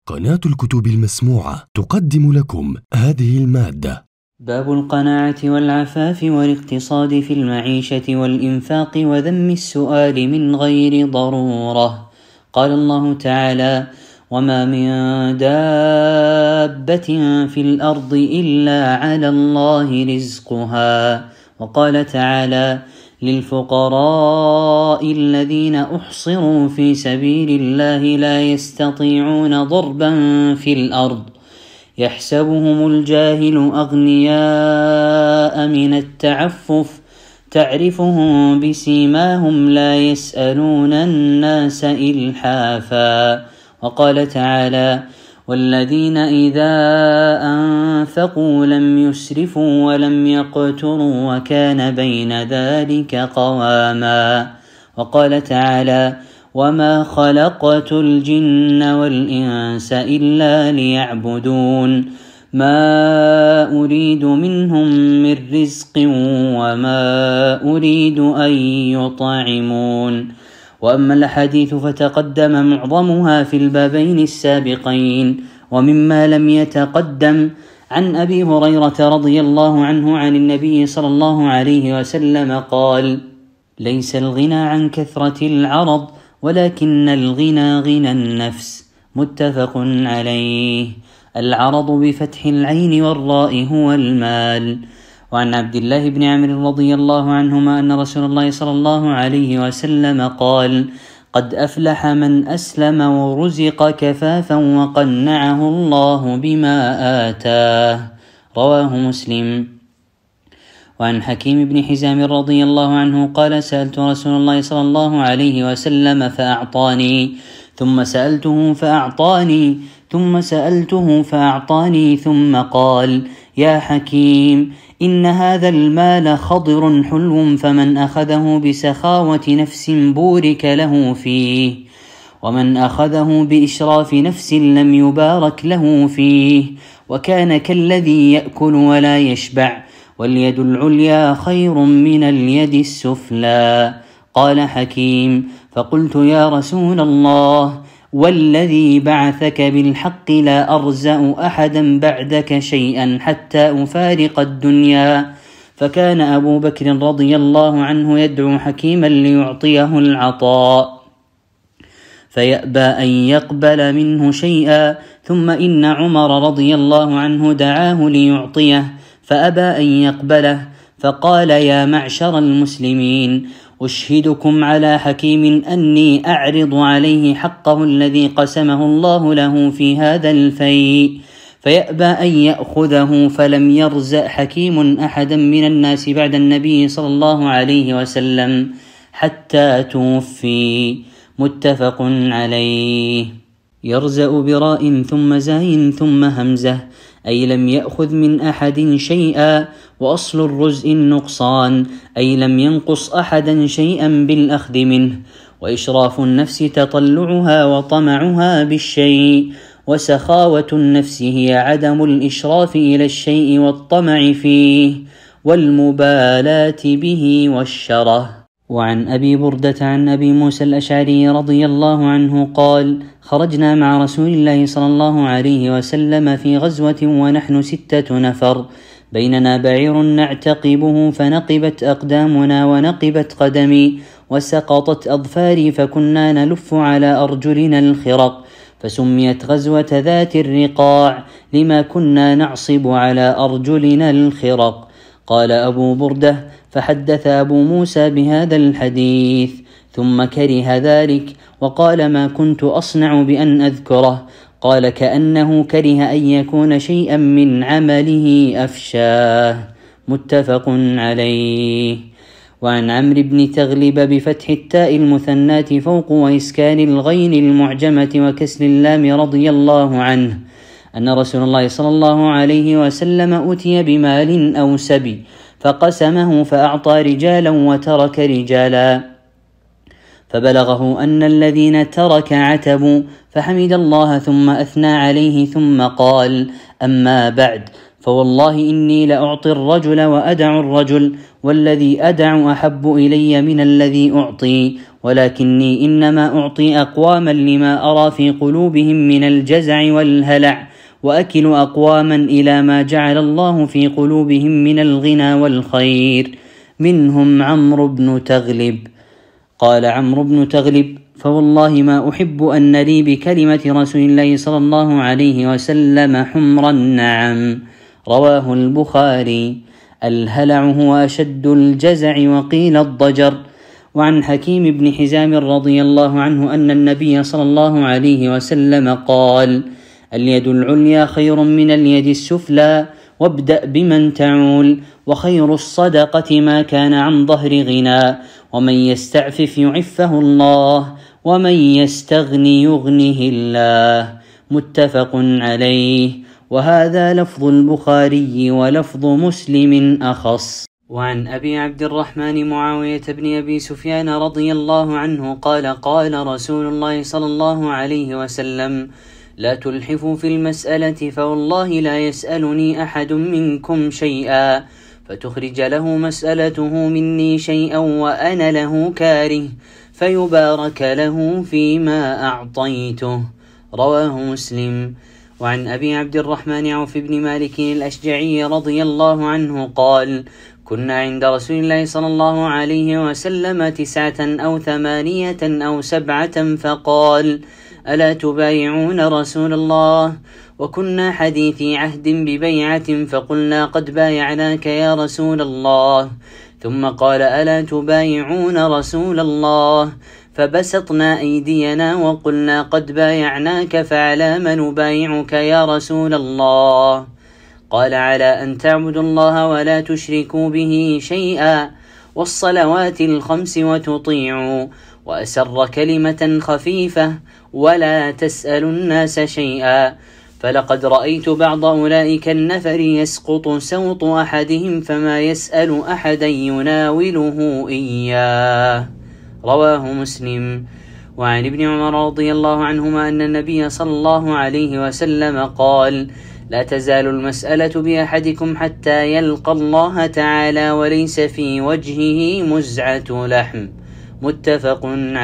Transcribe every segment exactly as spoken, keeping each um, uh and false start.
قناة الكتب المسموعة تقدم لكم هذه المادة. باب القناعة والعفاف والاقتصاد في المعيشة والإنفاق وذم السؤال من غير ضرورة. قال الله تعالى: وما من دابة في الأرض إلا على الله رزقها. وقال تعالى: للفقراء الذين أحصروا في سبيل الله لا يستطيعون ضربا في الأرض يحسبهم الجاهل أغنياء من التعفف تعرفهم بسيماهم لا يسألون الناس إلحافا. وقال تعالى: والذين إذا أنفقوا لم يسرفوا ولم يقتروا وكان بين ذلك قواما. وقال تعالى: وما خلقت الجن والإنس إلا ليعبدون ما أريد منهم من رزق وما أريد أن يطعمون. وأما الأحاديث فتقدم معظمها في البابين السابقين. ومما لم يتقدم عن أبي هريرة رضي الله عنه عن النبي صلى الله عليه وسلم قال: ليس الغنى عن كثرة العرض ولكن الغنى غنى النفس. متفق عليه. العرض بفتح العين والراء هو المال. وعن عبد الله بن عمرو رضي الله عنهما أن رسول الله صلى الله عليه وسلم قال: قد أفلح من أسلم ورزق كفافا وقنعه الله بما آتاه. رواه مسلم. وعن حكيم بن حزام رضي الله عنه قال: سألت رسول الله صلى الله عليه وسلم فأعطاني، ثم سألته فأعطاني، ثم سألته فأعطاني، ثم قال: يا حكيم، إن هذا المال خضر حلو، فمن أخذه بسخاوة نفس بورك له فيه، ومن أخذه بإشراف نفس لم يبارك له فيه، وكان كالذي يأكل ولا يشبع، واليد العليا خير من اليد السفلى. قال حكيم: فقلت: يا رسول الله، والذي بعثك بالحق لا أرزأ أحدا بعدك شيئا حتى أفارق الدنيا. فكان أبو بكر رضي الله عنه يدعو حكيما ليعطيه العطاء فيأبى أن يقبل منه شيئا، ثم إن عمر رضي الله عنه دعاه ليعطيه فأبى أن يقبله، فقال: يا معشر المسلمين، أشهدكم على حكيم أني أعرض عليه حقه الذي قسمه الله له في هذا الفيء، فيأبى أن يأخذه، فلم يرزق حكيم أحدا من الناس بعد النبي صلى الله عليه وسلم حتى توفي. متفق عليه. يرزق براء ثم زاي ثم همزة، أي لم يأخذ من أحد شيئا، وأصل الرزء النقصان، أي لم ينقص أحدا شيئا بالأخذ منه. وإشراف النفس تطلعها وطمعها بالشيء، وسخاوة النفس هي عدم الإشراف إلى الشيء والطمع فيه والمبالاة به والشره. وعن أبي بردة عن أبي موسى الأشعري رضي الله عنه قال: خرجنا مع رسول الله صلى الله عليه وسلم في غزوة ونحن ستة نفر، بيننا بعير نعتقبه، فنقبت أقدامنا ونقبت قدمي وسقطت أظفاري، فكنا نلف على أرجلنا الخرق، فسميت غزوة ذات الرقاع لما كنا نعصب على أرجلنا الخرق. قال أبو بردة: فحدث أبو موسى بهذا الحديث ثم كره ذلك، وقال: ما كنت أصنع بأن أذكره. قال: كأنه كره أن يكون شيئا من عمله أفشاه. متفق عليه. وعن عمرو بن تغلب بفتح التاء المثنات فوق وإسكان الغين المعجمة وكسر اللام رضي الله عنه أن رسول الله صلى الله عليه وسلم أتي بمال أو سبي فقسمه فأعطى رجالا وترك رجالا، فبلغه أن الذين ترك عتبوا، فحمد الله ثم أثنى عليه ثم قال: أما بعد، فوالله إني لأعطي الرجل وأدع الرجل، والذي أدع أحب إلي من الذي أعطي، ولكني إنما أعطي أقواما لما أرى في قلوبهم من الجزع والهلع، وأكل أقواما إلى ما جعل الله في قلوبهم من الغنى والخير، منهم عمرو بن تغلب. قال عمرو بن تغلب: فوالله ما أحب أن لي بكلمة رسول الله صلى الله عليه وسلم حمر النعم. رواه البخاري. الهلع هو أشد الجزع وقيل الضجر. وعن حكيم بن حزام رضي الله عنه أن النبي صلى الله عليه وسلم قال: اليد العليا خير من اليد السفلى، وابدأ بمن تعول، وخير الصدقة ما كان عن ظهر غنى، ومن يستعفف يعفه الله، ومن يستغني يغنه الله. متفق عليه. وهذا لفظ البخاري ولفظ مسلم أخص. وعن أبي عبد الرحمن معاوية بن أبي سفيان رضي الله عنه قال: قال رسول الله صلى الله عليه وسلم: لا تلحفوا في المسألة، فوالله لا يسألني أحد منكم شيئا فتخرج له مسألته مني شيئا وأنا له كاره، فيبارك له فيما أعطيته. رواه مسلم. وعن أبي عبد الرحمن عوف بن مالك الأشجعي رضي الله عنه قال: كنا عند رسول الله صلى الله عليه وسلم تسعة أو ثمانية أو سبعة، فقال: ألا تبايعون رسول الله؟ وكنا حديثي عهد ببيعة، فقلنا: قد بايعناك يا رسول الله. ثم قال: ألا تبايعون رسول الله؟ فبسطنا أيدينا وقلنا: قد بايعناك، فعلى ما نبايعك يا رسول الله؟ قال: على أن تعبدوا الله ولا تشركوا به شيئا، والصلوات الخمس، وتطيعوا، وأسر كلمة خفيفة، ولا تسألوا الناس شيئا. فلقد رأيت بعض أولئك النفر يسقط سوط أحدهم فما يسأل أحدا يناوله إياه. رواه مسلم. وعن ابن عمر رضي الله عنهما أن النبي صلى الله عليه وسلم قال: لا تزال المسألة بأحدكم حتى يلقى الله تعالى وليس في وجهه مزعة لحم. متفق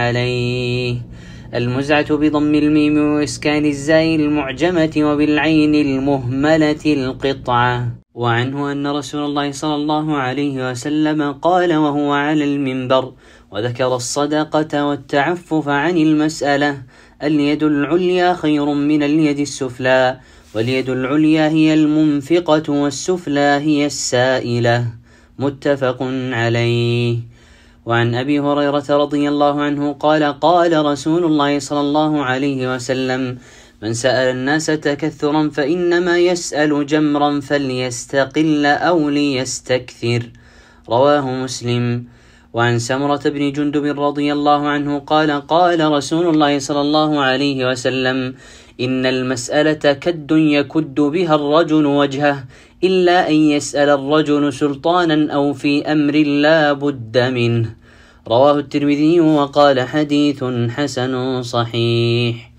عليه. المزعة بضم الميم وإسكان الزاي المعجمة وبالعين المهملة القطعة. وعنه أن رسول الله صلى الله عليه وسلم قال وهو على المنبر وذكر الصدقة والتعفف عن المسألة: اليد العليا خير من اليد السفلى، واليد العليا هي المنفقة، والسفلى هي السائلة. متفق عليه. وعن أبي هريرة رضي الله عنه قال: قال رسول الله صلى الله عليه وسلم: من سأل الناس تكثرا فإنما يسأل جمرا، فليستقل أو ليستكثر. رواه مسلم. وعن سمرة بن جندب رضي الله عنه قال: قال رسول الله صلى الله عليه وسلم: إن المسألة كد يكد بها الرجل وجهه، إلا أن يسأل الرجل سلطانا أو في أمر لا بد منه. رواه الترمذي وقال: حديث حسن صحيح.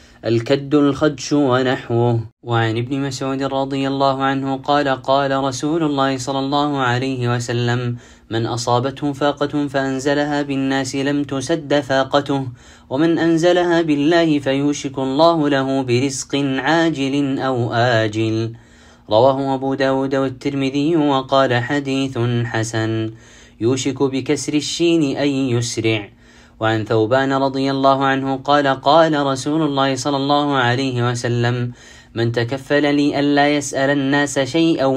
الكد الخدش ونحوه. وعن ابن مسعود رضي الله عنه قال: قال رسول الله صلى الله عليه وسلم: من أصابته فاقة فأنزلها بالناس لم تسد فاقته، ومن أنزلها بالله فيوشك الله له برزق عاجل أو آجل. رواه أبو داود والترمذي وقال: حديث حسن. يوشك بكسر الشين أي يسرع. وعن ثوبان رضي الله عنه قال: قال رسول الله صلى الله عليه وسلم: من تكفل لي ألا يسأل الناس شيئا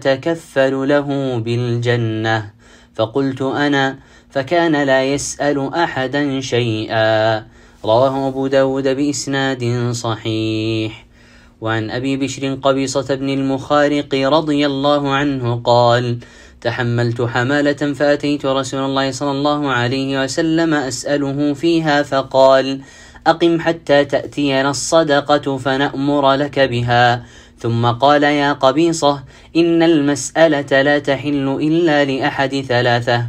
وأتكفل له بالجنة، فقلت أنا، فكان لا يسأل أحدا شيئا. رواه أبو داود بإسناد صحيح. وعن أبي بشر قبيصة بن المخارق رضي الله عنه قال: تحملت حمالة فأتيت رسول الله صلى الله عليه وسلم أسأله فيها، فقال: أقم حتى تأتينا الصدقة فنأمر لك بها. ثم قال: يا قبيصة، إن المسألة لا تحل إلا لأحد ثلاثة: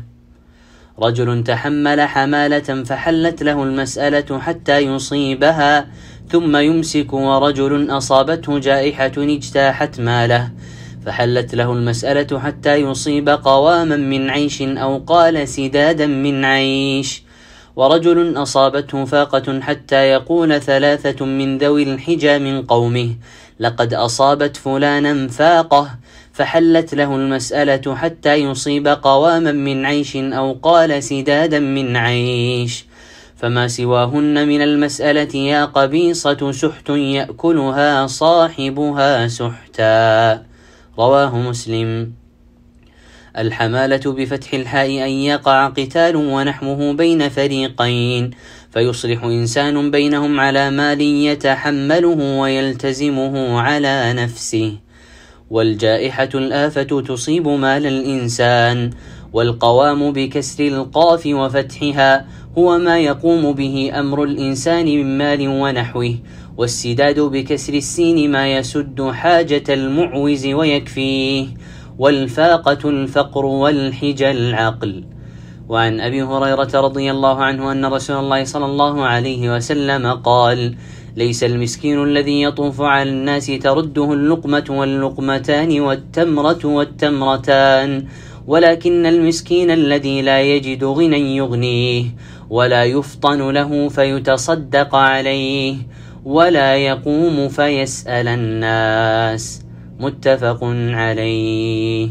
رجل تحمل حمالة فحلت له المسألة حتى يصيبها ثم يمسك، ورجل أصابته جائحة اجتاحت ماله فحلت له المسألة حتى يصيب قواما من عيش أو قال سدادا من عيش. ورجل أصابته فاقة حتى يقول ثلاثة من ذوي الحجى من قومه لقد أصابت فلانا فاقة، فحلت له المسألة حتى يصيب قواما من عيش أو قال سدادا من عيش. فما سواهن من المسألة يا قبيصة سحت يأكلها صاحبها سحتا. رواه مسلم. الحمالة بفتح الحاء أن يقع قتال ونحوه بين فريقين فيصلح إنسان بينهم على مال يتحمله ويلتزمه على نفسه. والجائحة الآفة تصيب مال الإنسان. والقوام بكسر القاف وفتحها هو ما يقوم به أمر الإنسان من مال ونحوه. والسداد بكسر السين ما يسد حاجة المعوز ويكفيه. والفاقة الفقر والحجى العقل. وعن أبي هريرة رضي الله عنه أن رسول الله صلى الله عليه وسلم قال: ليس المسكين الذي يطوف على الناس ترده اللقمة واللقمتان والتمرة والتمرتان، ولكن المسكين الذي لا يجد غنى يغنيه ولا يفطن له فيتصدق عليه ولا يقوم فيسأل الناس. متفق عليه.